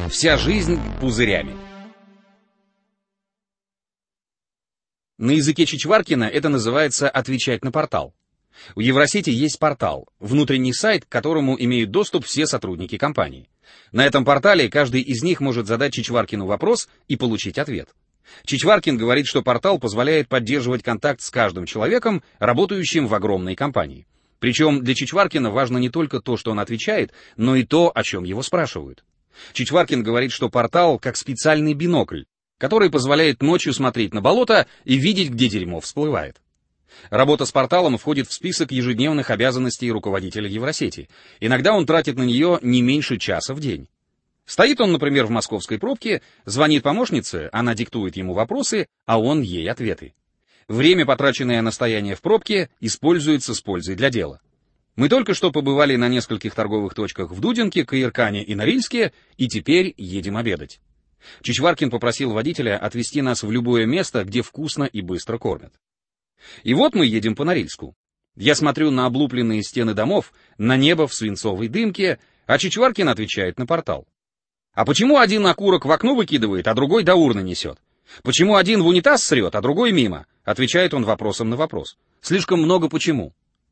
Вся жизнь пузырями. На языке Чичваркина это называется «отвечать на портал». У Евросети есть портал, внутренний сайт, к которому имеют доступ все сотрудники компании. На этом портале каждый из них может задать Чичваркину вопрос и получить ответ. Чичваркин говорит, что портал позволяет поддерживать контакт с каждым человеком, работающим в огромной компании. Причем для Чичваркина важно не только то, что он отвечает, но и то, о чем его спрашивают. Чичваркин говорит, что портал как специальный бинокль, который позволяет ночью смотреть на болото и видеть, где дерьмо всплывает. Работа с порталом входит в список ежедневных обязанностей руководителя Евросети. Иногда он тратит на нее не меньше часа в день. Стоит он, например, в московской пробке, звонит помощнице, она диктует ему вопросы, а он ей ответы. Время, потраченное на стояние в пробке, используется с пользой для дела. Мы только что побывали на нескольких торговых точках в Дудинке, Каиркане и Норильске, и теперь едем обедать. Чичваркин попросил водителя отвезти нас в любое место, где вкусно и быстро кормят. И вот мы едем по Норильску. Я смотрю на облупленные стены домов, на небо в свинцовой дымке, а Чичваркин отвечает на портал. А почему один окурок в окно выкидывает, а другой до урны несет? Почему один в унитаз срет, а другой мимо? Отвечает он вопросом на вопрос. Слишком много почему.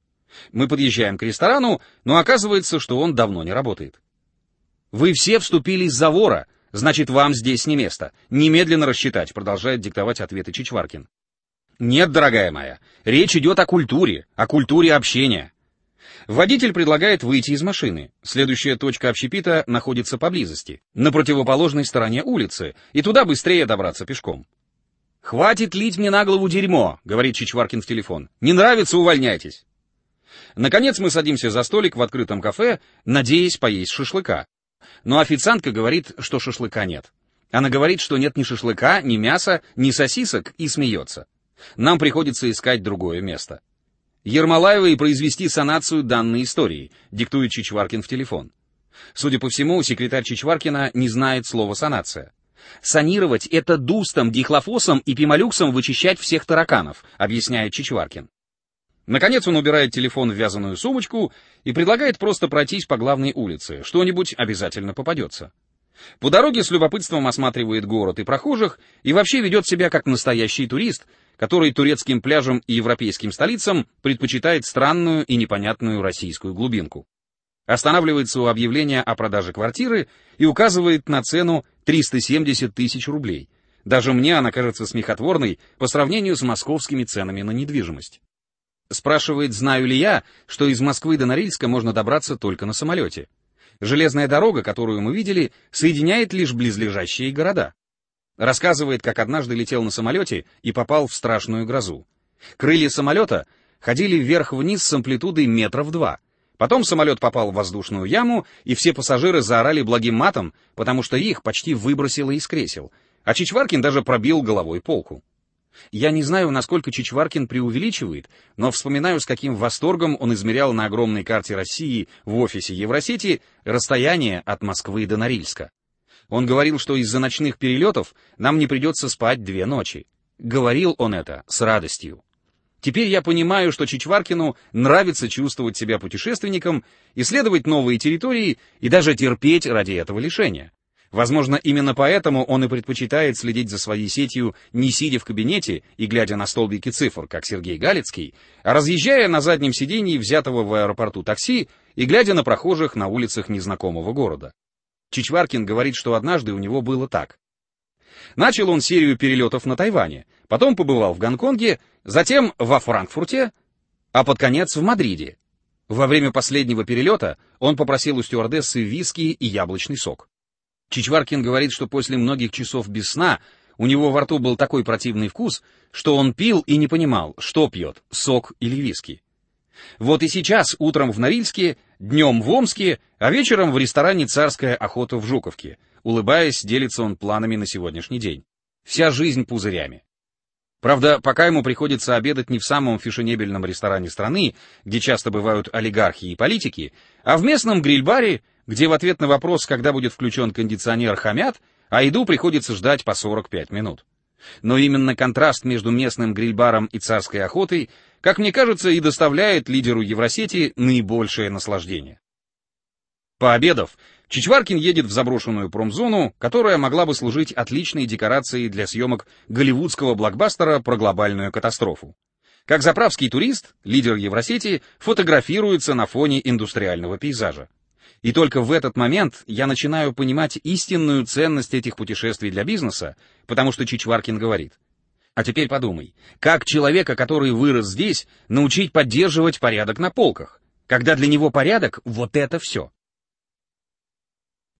Мы подъезжаем к ресторану, но оказывается, что он давно не работает. Вы все вступились за вора, значит, вам здесь не место. Немедленно рассчитать, продолжает диктовать ответы Чичваркин. Нет, дорогая моя, речь идет о культуре общения. Водитель предлагает выйти из машины. Следующая точка общепита находится поблизости, на противоположной стороне улицы, и туда быстрее добраться пешком. «Хватит лить мне на голову дерьмо», — говорит Чичваркин в телефон. «Не нравится — увольняйтесь». Наконец мы садимся за столик в открытом кафе, надеясь поесть шашлыка. Но официантка говорит, что шашлыка нет. Она говорит, что нет ни шашлыка, ни мяса, ни сосисок, и смеется. Нам приходится искать другое место. Ермолаевой произвести санацию данной истории, диктует Чичваркин в телефон. Судя по всему, секретарь Чичваркина не знает слова санация. Санировать — это дустом, дихлофосом и пимолюксом вычищать всех тараканов, объясняет Чичваркин. Наконец он убирает телефон в вязаную сумочку и предлагает просто пройтись по главной улице, что-нибудь обязательно попадется. По дороге с любопытством осматривает город и прохожих и вообще ведет себя как настоящий турист, который турецким пляжам и европейским столицам предпочитает странную и непонятную российскую глубинку. Останавливается у объявления о продаже квартиры и указывает на цену 370 тысяч рублей. Даже мне она кажется смехотворной по сравнению с московскими ценами на недвижимость. Спрашивает, знаю ли я, что из Москвы до Норильска можно добраться только на самолете. Железная дорога, которую мы видели, соединяет лишь близлежащие города. Рассказывает, как однажды летел на самолете и попал в страшную грозу. Крылья самолета ходили вверх-вниз с амплитудой 2 метра. Потом самолет попал в воздушную яму, и все пассажиры заорали благим матом, потому что их почти выбросило из кресел, а Чичваркин даже пробил головой полку. Я не знаю, насколько Чичваркин преувеличивает, но вспоминаю, с каким восторгом он измерял на огромной карте России в офисе Евросети расстояние от Москвы до Норильска. Он говорил, что из-за ночных перелетов нам не придется спать 2 ночи. Говорил он это с радостью. Теперь я понимаю, что Чичваркину нравится чувствовать себя путешественником, исследовать новые территории и даже терпеть ради этого лишения. Возможно, именно поэтому он и предпочитает следить за своей сетью, не сидя в кабинете и глядя на столбики цифр, как Сергей Галицкий, а разъезжая на заднем сидении взятого в аэропорту такси и глядя на прохожих на улицах незнакомого города. Чичваркин говорит, что однажды у него было так. Начал он серию перелетов на Тайване, потом побывал в Гонконге, затем во Франкфурте, а под конец в Мадриде. Во время последнего перелета он попросил у стюардессы виски и яблочный сок. Чичваркин говорит, что после многих часов без сна у него во рту был такой противный вкус, что он пил и не понимал, что пьет, сок или виски. Вот и сейчас утром в Норильске, днем в Омске, а вечером в ресторане «Царская охота» в Жуковке. Улыбаясь, делится он планами на сегодняшний день. Вся жизнь пузырями. Правда, пока ему приходится обедать не в самом фешенебельном ресторане страны, где часто бывают олигархи и политики, а в местном гриль-баре, где в ответ на вопрос, когда будет включен кондиционер, хамят, а еду приходится ждать по 45 минут. Но именно контраст между местным гриль-баром и «Царской охотой», как мне кажется, и доставляет лидеру Евросети наибольшее наслаждение. Пообедав, Чичваркин едет в заброшенную промзону, которая могла бы служить отличной декорацией для съемок голливудского блокбастера про глобальную катастрофу. Как заправский турист, лидер Евросети фотографируется на фоне индустриального пейзажа. И только в этот момент я начинаю понимать истинную ценность этих путешествий для бизнеса, потому что Чичваркин говорит: а теперь подумай, как человека, который вырос здесь, научить поддерживать порядок на полках, когда для него порядок — вот это все.